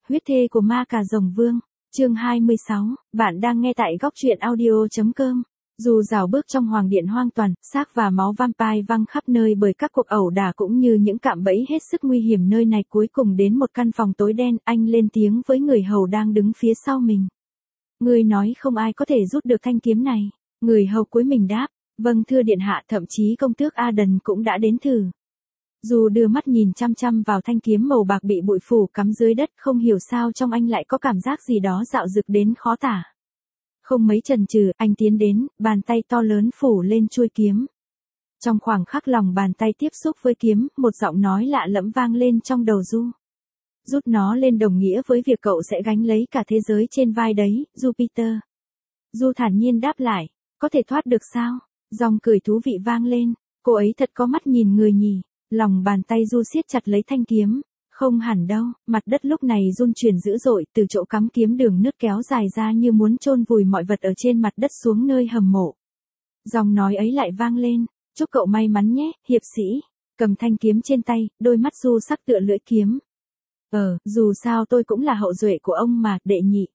huyết thê của ma cà rồng vương. Chương 26, bạn đang nghe tại góc truyện audio.com. Dù rào bước trong hoàng điện hoang toàn, xác và máu vampire văng khắp nơi bởi các cuộc ẩu đả cũng như những cạm bẫy hết sức nguy hiểm nơi này, cuối cùng đến một căn phòng tối đen, anh lên tiếng với người hầu đang đứng phía sau mình. Người nói không ai có thể rút được thanh kiếm này. Người hầu cúi mình đáp, vâng thưa điện hạ, thậm chí công tước Aden cũng đã đến thử. Dù đưa mắt nhìn chăm chăm vào thanh kiếm màu bạc bị bụi phủ cắm dưới đất, không hiểu sao trong anh lại có cảm giác gì đó dạo dực đến khó tả. Không mấy chần chừ, anh tiến đến, bàn tay to lớn phủ lên chuôi kiếm. Trong khoảng khắc lòng bàn tay tiếp xúc với kiếm, một giọng nói lạ lẫm vang lên trong đầu Du. Rút nó lên đồng nghĩa với việc cậu sẽ gánh lấy cả thế giới trên vai đấy, Jupiter. Du thản nhiên đáp lại, có thể thoát được sao? Giọng cười thú vị vang lên, cô ấy thật có mắt nhìn người nhỉ. Lòng bàn tay Du siết chặt lấy thanh kiếm. Không hẳn đâu, mặt đất lúc này rung chuyển dữ dội, từ chỗ cắm kiếm đường nứt kéo dài ra như muốn chôn vùi mọi vật ở trên mặt đất xuống nơi hầm mộ. Giọng nói ấy lại vang lên, chúc cậu may mắn nhé, hiệp sĩ. Cầm thanh kiếm trên tay, đôi mắt Du sắc tựa lưỡi kiếm. Dù sao tôi cũng là hậu duệ của ông mà, đệ nhị.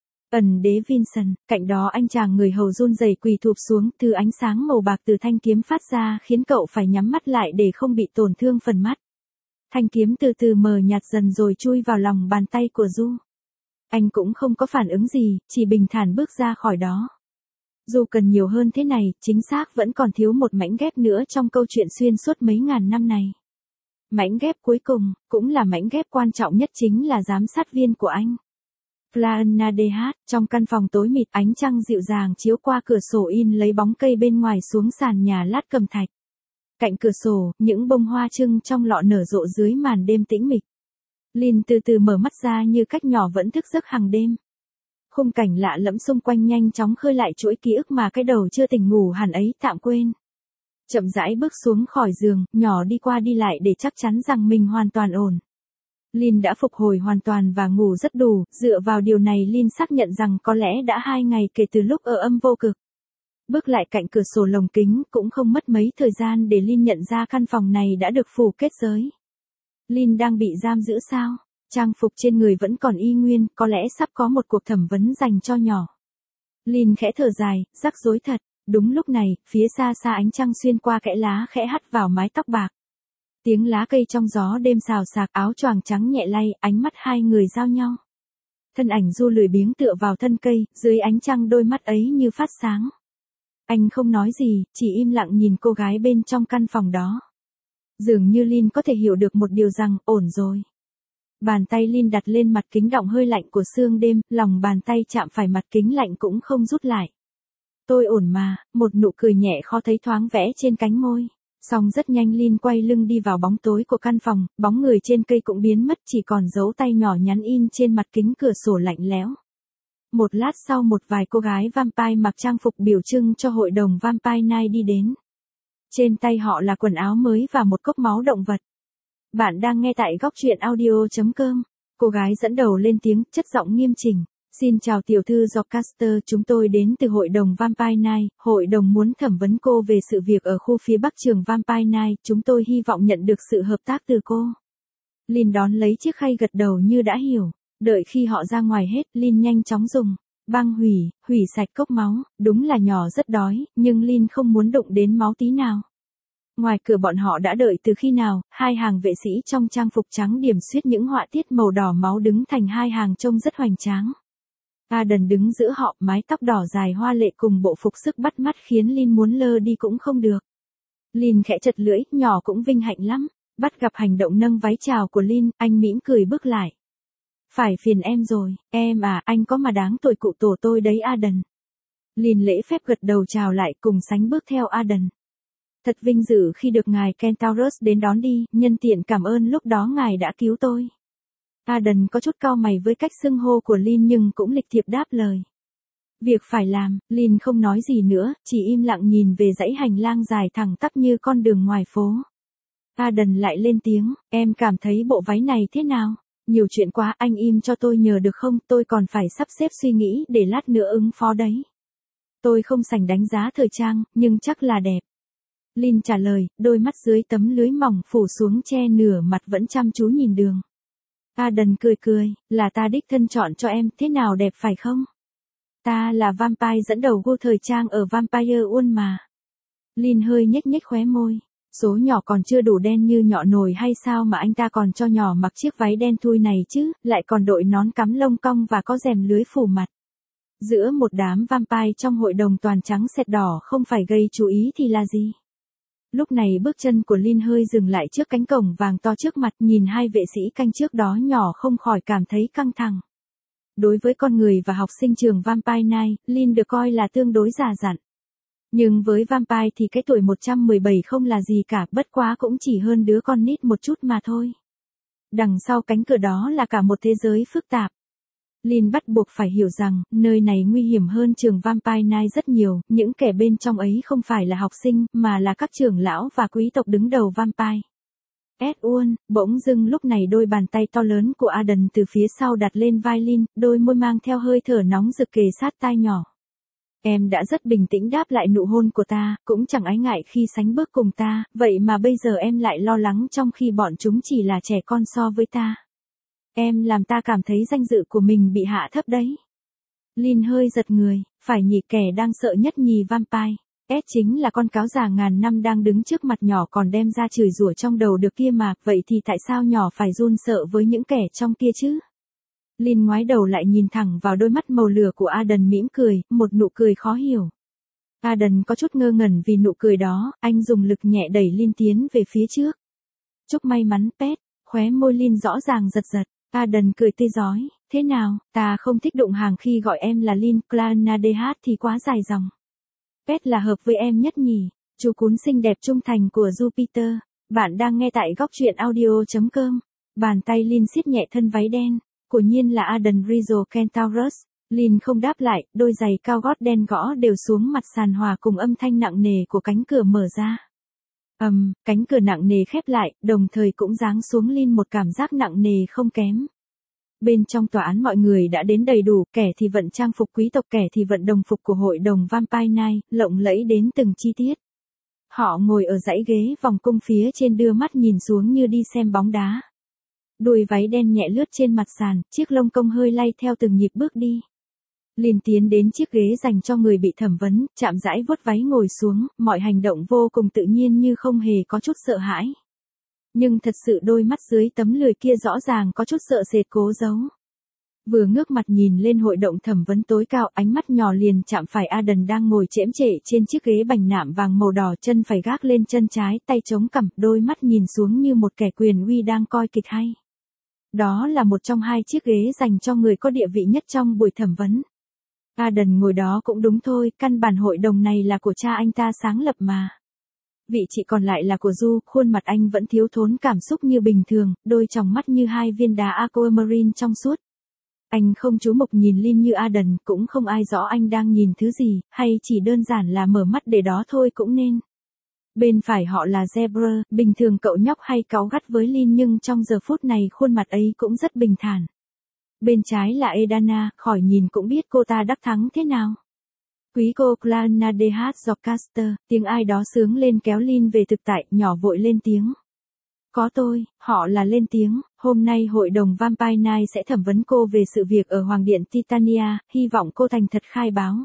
Ẩn đế Vincent, cạnh đó anh chàng người hầu run rẩy quỳ thụp xuống, thứ ánh sáng màu bạc từ thanh kiếm phát ra khiến cậu phải nhắm mắt lại để không bị tổn thương phần mắt. Thanh kiếm từ từ mờ nhạt dần rồi chui vào lòng bàn tay của Du. Anh cũng không có phản ứng gì, chỉ bình thản bước ra khỏi đó. Dù cần nhiều hơn thế này, chính xác vẫn còn thiếu một mảnh ghép nữa trong câu chuyện xuyên suốt mấy ngàn năm này. Mảnh ghép cuối cùng, cũng là mảnh ghép quan trọng nhất, chính là giám sát viên của anh. Planadehat, trong căn phòng tối mịt, ánh trăng dịu dàng chiếu qua cửa sổ in lấy bóng cây bên ngoài xuống sàn nhà lát cầm thạch. Cạnh cửa sổ, những bông hoa trưng trong lọ nở rộ dưới màn đêm tĩnh mịch. Lynn từ từ mở mắt ra như cách nhỏ vẫn thức giấc hàng đêm. Khung cảnh lạ lẫm xung quanh nhanh chóng khơi lại chuỗi ký ức mà cái đầu chưa tỉnh ngủ hẳn ấy tạm quên. Chậm rãi bước xuống khỏi giường, nhỏ đi qua đi lại để chắc chắn rằng mình hoàn toàn ổn. Lynn đã phục hồi hoàn toàn và ngủ rất đủ, dựa vào điều này Lynn xác nhận rằng có lẽ đã 2 ngày kể từ lúc ở âm vô cực. Bước lại cạnh cửa sổ lồng kính, cũng không mất mấy thời gian để Lynn nhận ra căn phòng này đã được phủ kết giới. Lynn đang bị giam giữ sao? Trang phục trên người vẫn còn y nguyên, có lẽ sắp có một cuộc thẩm vấn dành cho nhỏ. Lynn khẽ thở dài, rắc rối thật. Đúng lúc này, phía xa xa ánh trăng xuyên qua kẽ lá khẽ hắt vào mái tóc bạc. Tiếng lá cây trong gió đêm xào xạc, áo choàng trắng nhẹ lay, ánh mắt hai người giao nhau. Thân ảnh Du lười biếng tựa vào thân cây, dưới ánh trăng đôi mắt ấy như phát sáng. Anh không nói gì, chỉ im lặng nhìn cô gái bên trong căn phòng đó. Dường như Lynn có thể hiểu được một điều rằng, ổn rồi. Bàn tay Lynn đặt lên mặt kính đọng hơi lạnh của sương đêm, lòng bàn tay chạm phải mặt kính lạnh cũng không rút lại. Tôi ổn mà, một nụ cười nhẹ khó thấy thoáng vẽ trên cánh môi. Xong rất nhanh Lynn quay lưng đi vào bóng tối của căn phòng, bóng người trên cây cũng biến mất, chỉ còn dấu tay nhỏ nhắn in trên mặt kính cửa sổ lạnh lẽo. Một lát sau một vài cô gái vampire mặc trang phục biểu trưng cho hội đồng Vampire Night đi đến. Trên tay họ là quần áo mới và một cốc máu động vật. Bạn đang nghe tại góc truyện audio.com. Cô gái dẫn đầu lên tiếng, chất giọng nghiêm chỉnh. Xin chào tiểu thư Jocaster, chúng tôi đến từ hội đồng Vampire Night. Hội đồng muốn thẩm vấn cô về sự việc ở khu phía bắc trường Vampire Night. Chúng tôi hy vọng nhận được sự hợp tác từ cô. Lynn đón lấy chiếc khay gật đầu như đã hiểu. Đợi khi họ ra ngoài hết, Lynn nhanh chóng dùng băng hủy sạch cốc máu. Đúng là nhỏ rất đói, nhưng Lynn không muốn đụng đến máu tí nào. Ngoài cửa bọn họ đã đợi từ khi nào, hai hàng vệ sĩ trong trang phục trắng điểm xuyết những họa tiết màu đỏ máu đứng thành hai hàng trông rất hoành tráng. Aden đứng giữa họ, mái tóc đỏ dài hoa lệ cùng bộ phục sức bắt mắt khiến Lynn muốn lơ đi cũng không được. Lynn khẽ chật lưỡi, nhỏ cũng vinh hạnh lắm. Bắt gặp hành động nâng váy chào của Lynn, anh mỉm cười bước lại. Phải phiền em rồi, em à, anh có mà đáng tuổi cụ tổ tôi đấy Aden. Lynn lễ phép gật đầu chào lại cùng sánh bước theo Aden. Thật vinh dự khi được ngài Kentaurus đến đón đi, nhân tiện cảm ơn lúc đó ngài đã cứu tôi. Aden có chút cau mày với cách xưng hô của Lynn nhưng cũng lịch thiệp đáp lời. Việc phải làm, Lynn không nói gì nữa, chỉ im lặng nhìn về dãy hành lang dài thẳng tắp như con đường ngoài phố. Aden lại lên tiếng, em cảm thấy bộ váy này thế nào? Nhiều chuyện quá, anh im cho tôi nhờ được không, tôi còn phải sắp xếp suy nghĩ để lát nữa ứng phó đấy. Tôi không sành đánh giá thời trang, nhưng chắc là đẹp. Lynn trả lời, đôi mắt dưới tấm lưới mỏng phủ xuống che nửa mặt vẫn chăm chú nhìn đường. Aden cười cười, là ta đích thân chọn cho em, thế nào đẹp phải không? Ta là vampire dẫn đầu gu thời trang ở Vampire World mà. Lin hơi nhếch nhếch khóe môi. Số nhỏ còn chưa đủ đen như nhọ nồi hay sao mà anh ta còn cho nhỏ mặc chiếc váy đen thui này chứ, lại còn đội nón cắm lông cong và có rèm lưới phủ mặt. Giữa một đám vampire trong hội đồng toàn trắng sệt đỏ không phải gây chú ý thì là gì? Lúc này bước chân của Lin hơi dừng lại trước cánh cổng vàng to trước mặt, nhìn hai vệ sĩ canh trước đó nhỏ không khỏi cảm thấy căng thẳng. Đối với con người và học sinh trường Vampire Night, Lin được coi là tương đối già dặn. Nhưng với Vampire thì cái tuổi 117 không là gì cả, bất quá cũng chỉ hơn đứa con nít một chút mà thôi. Đằng sau cánh cửa đó là cả một thế giới phức tạp. Lin bắt buộc phải hiểu rằng, nơi này nguy hiểm hơn trường Vampire Night rất nhiều, những kẻ bên trong ấy không phải là học sinh, mà là các trưởng lão và quý tộc đứng đầu Vampire. Edward, bỗng dưng lúc này đôi bàn tay to lớn của Aden từ phía sau đặt lên vai Lin, đôi môi mang theo hơi thở nóng rực kề sát tai nhỏ. Em đã rất bình tĩnh đáp lại nụ hôn của ta, cũng chẳng ái ngại khi sánh bước cùng ta, vậy mà bây giờ em lại lo lắng trong khi bọn chúng chỉ là trẻ con so với ta. Em làm ta cảm thấy danh dự của mình bị hạ thấp đấy. Lin hơi giật người, phải nhỉ, kẻ đang sợ nhất nhì vampire. Chính là con cáo già ngàn năm đang đứng trước mặt nhỏ còn đem ra chửi rủa trong đầu được kia mà, vậy thì tại sao nhỏ phải run sợ với những kẻ trong kia chứ? Lin ngoái đầu lại nhìn thẳng vào đôi mắt màu lửa của Aden mỉm cười, một nụ cười khó hiểu. Aden có chút ngơ ngẩn vì nụ cười đó, anh dùng lực nhẹ đẩy Lin tiến về phía trước. Chúc may mắn Pet, khóe môi Lin rõ ràng giật giật. Aden cười tươi rói, thế nào, ta không thích đụng hàng khi gọi em là Lin, Clannadh thì quá dài dòng. Pet là hợp với em nhất nhỉ, chú cún xinh đẹp trung thành của Jupiter. Bạn đang nghe tại góc truyện audio.com. Bàn tay Lin siết nhẹ thân váy đen, quả nhiên là Aden Rizzo Kentaurus. Lin không đáp lại, đôi giày cao gót đen gõ đều xuống mặt sàn hòa cùng âm thanh nặng nề của cánh cửa mở ra. Cánh cửa nặng nề khép lại, đồng thời cũng giáng xuống Lin một cảm giác nặng nề không kém. Bên trong tòa án mọi người đã đến đầy đủ, kẻ thì vận trang phục quý tộc, kẻ thì vận đồng phục của hội đồng Vampire Night, lộng lẫy đến từng chi tiết. Họ ngồi ở dãy ghế vòng cung phía trên đưa mắt nhìn xuống như đi xem bóng đá. Đuôi váy đen nhẹ lướt trên mặt sàn, chiếc lông công hơi lay theo từng nhịp bước đi. Lin tiến đến chiếc ghế dành cho người bị thẩm vấn, chạm rãi vuốt váy ngồi xuống, mọi hành động vô cùng tự nhiên như không hề có chút sợ hãi. Nhưng thật sự đôi mắt dưới tấm lười kia rõ ràng có chút sợ sệt cố giấu. Vừa ngước mặt nhìn lên hội đồng thẩm vấn tối cao, ánh mắt nhỏ liền chạm phải Aden đang ngồi chễm chệ trên chiếc ghế bành nạm vàng màu đỏ, chân phải gác lên chân trái, tay chống cằm, đôi mắt nhìn xuống như một kẻ quyền uy đang coi kịch hay. Đó là một trong hai chiếc ghế dành cho người có địa vị nhất trong buổi thẩm vấn. Aden ngồi đó cũng đúng thôi, căn bản hội đồng này là của cha anh ta sáng lập mà. Vị trí còn lại là của Du, khuôn mặt anh vẫn thiếu thốn cảm xúc như bình thường, đôi tròng mắt như hai viên đá aquamarine trong suốt. Anh không chú mục nhìn Lin như Aden, cũng không ai rõ anh đang nhìn thứ gì, hay chỉ đơn giản là mở mắt để đó thôi cũng nên. Bên phải họ là Zebra, bình thường cậu nhóc hay cáu gắt với Lin nhưng trong giờ phút này khuôn mặt ấy cũng rất bình thản. Bên trái là Edana, khỏi nhìn cũng biết cô ta đắc thắng thế nào. Quý cô Clannadh Jocaster, tiếng ai đó sướng lên kéo Lin về thực tại, nhỏ vội lên tiếng. Có tôi, họ là lên tiếng, hôm nay hội đồng Vampire Night sẽ thẩm vấn cô về sự việc ở Hoàng điện Titania, hy vọng cô thành thật khai báo.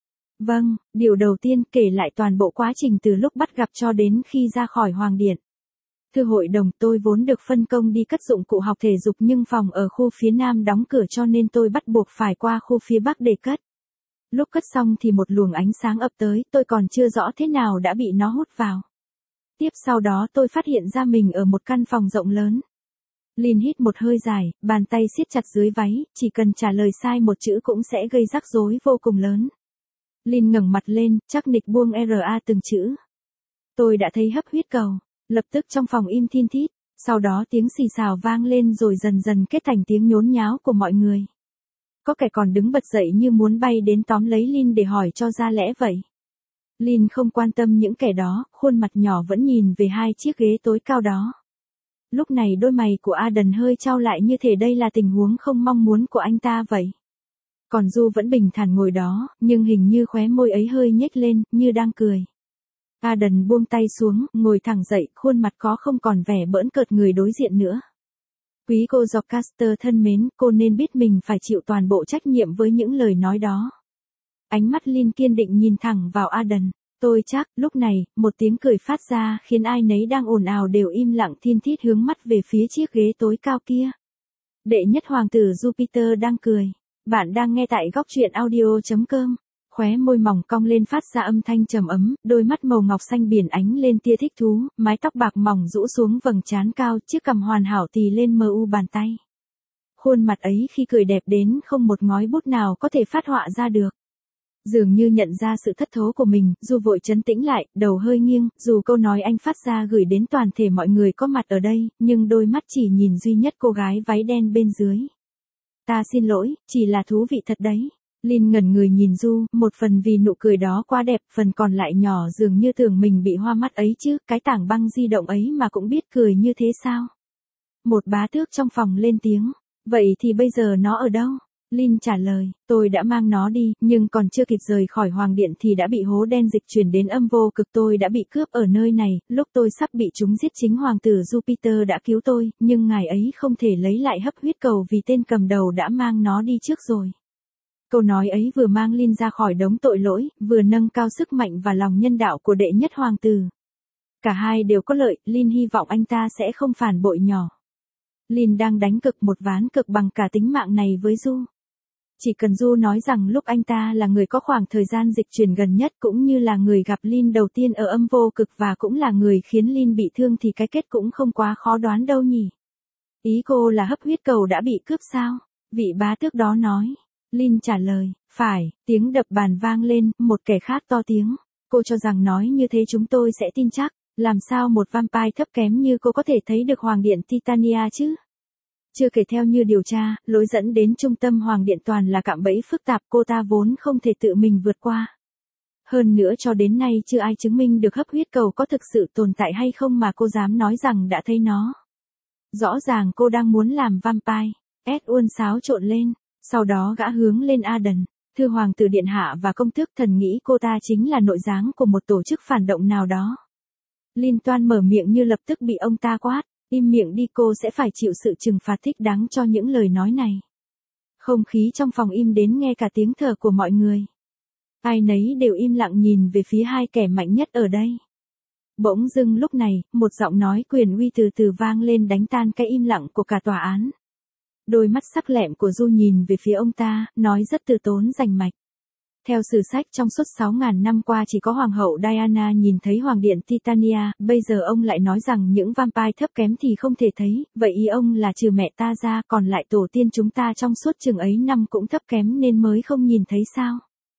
Vâng, điều đầu tiên kể lại toàn bộ quá trình từ lúc bắt gặp cho đến khi ra khỏi Hoàng điện. Thưa hội đồng, tôi vốn được phân công đi cất dụng cụ học thể dục nhưng phòng ở khu phía nam đóng cửa cho nên tôi bắt buộc phải qua khu phía bắc để cất. Lúc cất xong thì một luồng ánh sáng ập tới, tôi còn chưa rõ thế nào đã bị nó hút vào. Tiếp sau đó tôi phát hiện ra mình ở một căn phòng rộng lớn. Lin hít một hơi dài, bàn tay siết chặt dưới váy, chỉ cần trả lời sai một chữ cũng sẽ gây rắc rối vô cùng lớn. Lin ngẩng mặt lên, chắc nịch buông ra từng chữ. Tôi đã thấy hấp huyết cầu, lập tức trong phòng im thin thít, sau đó tiếng xì xào vang lên rồi dần dần kết thành tiếng nhốn nháo của mọi người. Có kẻ còn đứng bật dậy như muốn bay đến tóm lấy Lin để hỏi cho ra lẽ vậy. Lin không quan tâm những kẻ đó, khuôn mặt nhỏ vẫn nhìn về hai chiếc ghế tối cao đó. Lúc này đôi mày của Aden hơi chau lại như thể đây là tình huống không mong muốn của anh ta vậy. Còn Du vẫn bình thản ngồi đó, nhưng hình như khóe môi ấy hơi nhếch lên, như đang cười. Aden buông tay xuống, ngồi thẳng dậy, khuôn mặt có không còn vẻ bỡn cợt người đối diện nữa. Quý cô Jocasta thân mến, cô nên biết mình phải chịu toàn bộ trách nhiệm với những lời nói đó. Ánh mắt Lynn kiên định nhìn thẳng vào Aden. Tôi chắc, lúc này, một tiếng cười phát ra khiến ai nấy đang ồn ào đều im lặng thiên thít hướng mắt về phía chiếc ghế tối cao kia. Đệ nhất hoàng tử Jupiter đang cười. Bạn đang nghe tại góc truyện audio.com. Khóe môi mỏng cong lên phát ra âm thanh trầm ấm, đôi mắt màu ngọc xanh biển ánh lên tia thích thú, mái tóc bạc mỏng rũ xuống vầng trán cao, chiếc cằm hoàn hảo tì lên mờ u bàn tay. Khuôn mặt ấy khi cười đẹp đến không một ngói bút nào có thể phát họa ra được. Dường như nhận ra sự thất thố của mình, Du vội trấn tĩnh lại, đầu hơi nghiêng, dù câu nói anh phát ra gửi đến toàn thể mọi người có mặt ở đây, nhưng đôi mắt chỉ nhìn duy nhất cô gái váy đen bên dưới. Ta xin lỗi, chỉ là thú vị thật đấy. Lynn ngẩn người nhìn Du, một phần vì nụ cười đó quá đẹp, phần còn lại nhỏ dường như tưởng mình bị hoa mắt ấy chứ, cái tảng băng di động ấy mà cũng biết cười như thế sao? Một bá tước trong phòng lên tiếng, vậy thì bây giờ nó ở đâu? Lynn trả lời, tôi đã mang nó đi, nhưng còn chưa kịp rời khỏi hoàng điện thì đã bị hố đen dịch chuyển đến âm vô cực, tôi đã bị cướp ở nơi này, lúc tôi sắp bị chúng giết chính hoàng tử Jupiter đã cứu tôi, nhưng ngài ấy không thể lấy lại hấp huyết cầu vì tên cầm đầu đã mang nó đi trước rồi. Câu nói ấy vừa mang Lynn ra khỏi đống tội lỗi, vừa nâng cao sức mạnh và lòng nhân đạo của đệ nhất hoàng tử. Cả hai đều có lợi, Lynn hy vọng anh ta sẽ không phản bội nhỏ. Lynn đang đánh cực một ván cực bằng cả tính mạng này với Du. Chỉ cần Du nói rằng lúc anh ta là người có khoảng thời gian dịch chuyển gần nhất cũng như là người gặp Lynn đầu tiên ở âm vô cực và cũng là người khiến Lynn bị thương thì cái kết cũng không quá khó đoán đâu nhỉ. Ý cô là hấp huyết cầu đã bị cướp sao? Vị bá tước đó nói. Lynn trả lời, phải, tiếng đập bàn vang lên, một kẻ khác to tiếng. Cô cho rằng nói như thế chúng tôi sẽ tin chắc, làm sao một vampire thấp kém như cô có thể thấy được Hoàng điện Titania chứ? Chưa kể theo như điều tra, lối dẫn đến trung tâm Hoàng điện toàn là cạm bẫy phức tạp cô ta vốn không thể tự mình vượt qua. Hơn nữa cho đến nay chưa ai chứng minh được hấp huyết cầu có thực sự tồn tại hay không mà cô dám nói rằng đã thấy nó. Rõ ràng cô đang muốn làm vampire. Ed uôn xáo trộn lên. Sau đó gã hướng lên Aden, thưa hoàng tử điện hạ và công tước, thần nghĩ cô ta chính là nội gián của một tổ chức phản động nào đó. Lynn toan mở miệng như lập tức bị ông ta quát, im miệng đi, cô sẽ phải chịu sự trừng phạt thích đáng cho những lời nói này. Không khí trong phòng im đến nghe cả tiếng thở của mọi người. Ai nấy đều im lặng nhìn về phía hai kẻ mạnh nhất ở đây. Bỗng dưng lúc này, một giọng nói quyền uy từ từ vang lên đánh tan cái im lặng của cả tòa án. Đôi mắt sắc lẹm của Du nhìn về phía ông ta, nói rất từ tốn rành mạch. Theo sử sách trong suốt 6.000 năm qua chỉ có Hoàng hậu Diana nhìn thấy Hoàng điện Titania, bây giờ ông lại nói rằng những vampire thấp kém thì không thể thấy, vậy ý ông là trừ mẹ ta ra còn lại tổ tiên chúng ta trong suốt chừng ấy năm cũng thấp kém nên mới không nhìn thấy sao?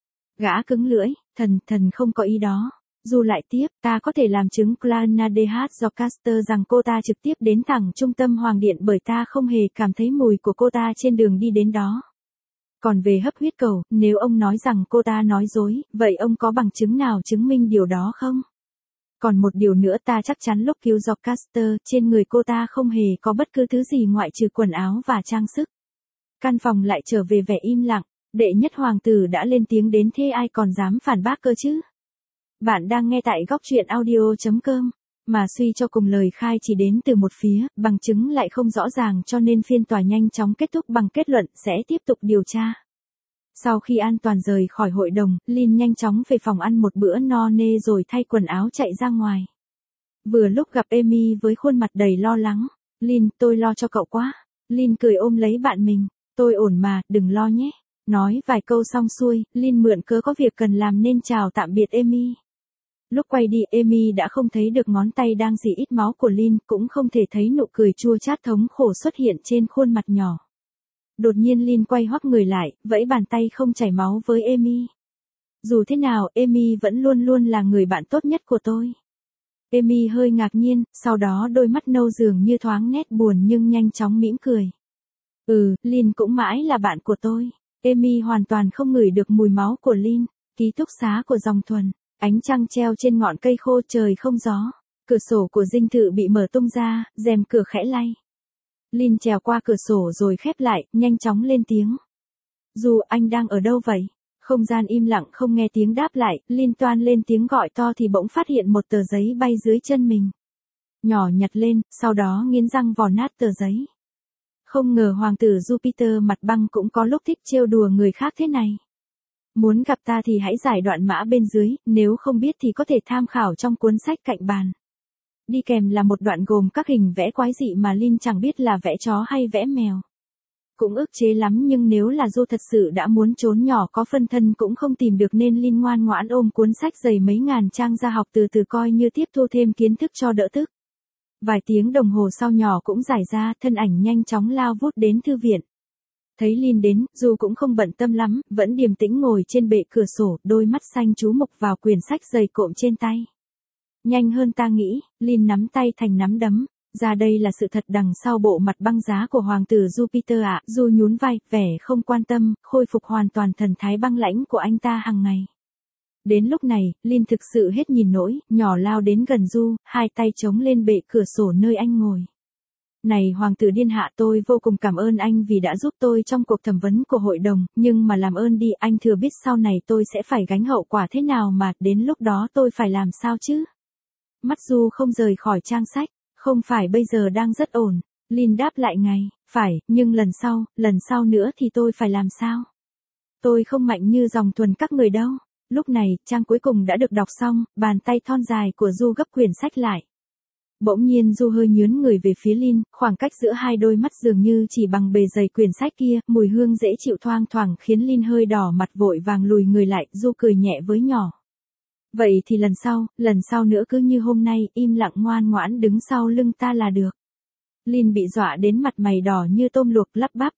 Gã cứng lưỡi, thần không có ý đó. Du lại tiếp, ta có thể làm chứng Clannadeh Jocasta rằng cô ta trực tiếp đến thẳng trung tâm Hoàng điện bởi ta không hề cảm thấy mùi của cô ta trên đường đi đến đó. Còn về hấp huyết cầu, nếu ông nói rằng cô ta nói dối, vậy ông có bằng chứng nào chứng minh điều đó không? Còn một điều nữa, ta chắc chắn lúc cứu Jocasta, trên người cô ta không hề có bất cứ thứ gì ngoại trừ quần áo và trang sức. Căn phòng lại trở về vẻ im lặng, đệ nhất hoàng tử đã lên tiếng đến thế ai còn dám phản bác cơ chứ? Bạn đang nghe tại góc truyện audio.com, mà suy cho cùng lời khai chỉ đến từ một phía, bằng chứng lại không rõ ràng cho nên phiên tòa nhanh chóng kết thúc bằng kết luận sẽ tiếp tục điều tra. Sau khi an toàn rời khỏi hội đồng, Lynn nhanh chóng về phòng ăn một bữa no nê rồi thay quần áo chạy ra ngoài. Vừa lúc gặp Amy với khuôn mặt đầy lo lắng. Lynn, tôi lo cho cậu quá. Lynn cười ôm lấy bạn mình. Tôi ổn mà, đừng lo nhé. Nói vài câu xong xuôi, Lynn mượn cớ có việc cần làm nên chào tạm biệt Amy. Lúc quay đi, Amy đã không thấy được ngón tay đang rỉ ít máu của Lynn, cũng không thể thấy nụ cười chua chát thống khổ xuất hiện trên khuôn mặt nhỏ. Đột nhiên Lynn quay hoắc người lại, vẫy bàn tay không chảy máu với Amy. Dù thế nào, Amy vẫn luôn luôn là người bạn tốt nhất của tôi. Amy hơi ngạc nhiên, sau đó đôi mắt nâu dường như thoáng nét buồn nhưng nhanh chóng mỉm cười. Lynn cũng mãi là bạn của tôi. Amy hoàn toàn không ngửi được mùi máu của Lynn. Ký túc xá của Dòng Thuần. Ánh trăng treo trên ngọn cây khô, trời không gió. Cửa sổ của dinh thự bị mở tung ra, rèm cửa khẽ lay. Lynn trèo qua cửa sổ rồi khép lại, nhanh chóng lên tiếng. Dù anh đang ở đâu vậy? Không gian im lặng không nghe tiếng đáp lại, Lynn toan lên tiếng gọi to thì bỗng phát hiện một tờ giấy bay dưới chân mình. Nhỏ nhặt lên, sau đó nghiến răng vò nát tờ giấy. Không ngờ hoàng tử Jupiter mặt băng cũng có lúc thích trêu đùa người khác thế này. Muốn gặp ta thì hãy giải đoạn mã bên dưới, nếu không biết thì có thể tham khảo trong cuốn sách cạnh bàn. Đi kèm là một đoạn gồm các hình vẽ quái dị mà Lin chẳng biết là vẽ chó hay vẽ mèo. Cũng ức chế lắm, nhưng nếu là Du thật sự đã muốn trốn nhỏ có phân thân cũng không tìm được nên Lin ngoan ngoãn ôm cuốn sách dày mấy ngàn trang ra học từ từ coi như tiếp thu thêm kiến thức cho đỡ tức. Vài tiếng đồng hồ sau nhỏ cũng giải ra, thân ảnh nhanh chóng lao vút đến thư viện. Thấy Lin đến, Du cũng không bận tâm lắm, vẫn điềm tĩnh ngồi trên bệ cửa sổ, đôi mắt xanh chú mục vào quyển sách dày cộm trên tay. Nhanh hơn ta nghĩ, Lin nắm tay thành nắm đấm. Ra đây là sự thật đằng sau bộ mặt băng giá của hoàng tử Jupiter ạ. Du nhún vai, vẻ không quan tâm, khôi phục hoàn toàn thần thái băng lãnh của anh ta hàng ngày. Đến lúc này, Lin thực sự hết nhìn nổi, nhỏ lao đến gần Du, hai tay chống lên bệ cửa sổ nơi anh ngồi. Này hoàng tử điện hạ, tôi vô cùng cảm ơn anh vì đã giúp tôi trong cuộc thẩm vấn của hội đồng, nhưng mà làm ơn đi, anh thừa biết sau này tôi sẽ phải gánh hậu quả thế nào mà, đến lúc đó tôi phải làm sao chứ? Mắt Du không rời khỏi trang sách. Không phải bây giờ đang rất ổn. Lin đáp lại ngay, phải, nhưng lần sau nữa thì tôi phải làm sao? Tôi không mạnh như dòng thuần các người đâu. Lúc này, trang cuối cùng đã được đọc xong, bàn tay thon dài của Du gấp quyển sách lại. Bỗng nhiên Du hơi nhướng người về phía Lin, khoảng cách giữa hai đôi mắt dường như chỉ bằng bề dày quyển sách kia, mùi hương dễ chịu thoang thoảng khiến Lin hơi đỏ mặt vội vàng lùi người lại, Du cười nhẹ với nhỏ. Vậy thì lần sau nữa cứ như hôm nay, im lặng ngoan ngoãn đứng sau lưng ta là được. Lin bị dọa đến mặt mày đỏ như tôm luộc, lắp bắp.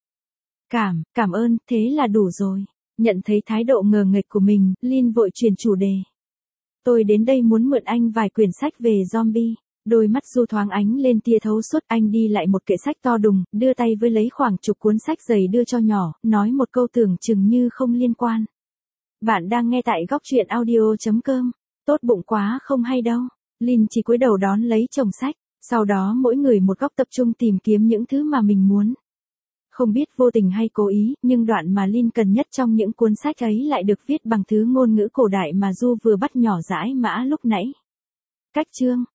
Cảm ơn, thế là đủ rồi. Nhận thấy thái độ ngờ nghệch của mình, Lin vội chuyển chủ đề. Tôi đến đây muốn mượn anh vài quyển sách về zombie. Đôi mắt Du thoáng ánh lên tia thấu suốt, anh đi lại một kệ sách to đùng, đưa tay với lấy khoảng chục cuốn sách dày đưa cho nhỏ, nói một câu tưởng chừng như không liên quan. Bạn đang nghe tại góc truyện audio.com. Tốt bụng quá không hay đâu. Lin chỉ cúi đầu đón lấy chồng sách, sau đó mỗi người một góc tập trung tìm kiếm những thứ mà mình muốn. Không biết vô tình hay cố ý, nhưng đoạn mà Lin cần nhất trong những cuốn sách ấy lại được viết bằng thứ ngôn ngữ cổ đại mà Du vừa bắt nhỏ dãi mã lúc nãy. Cách chương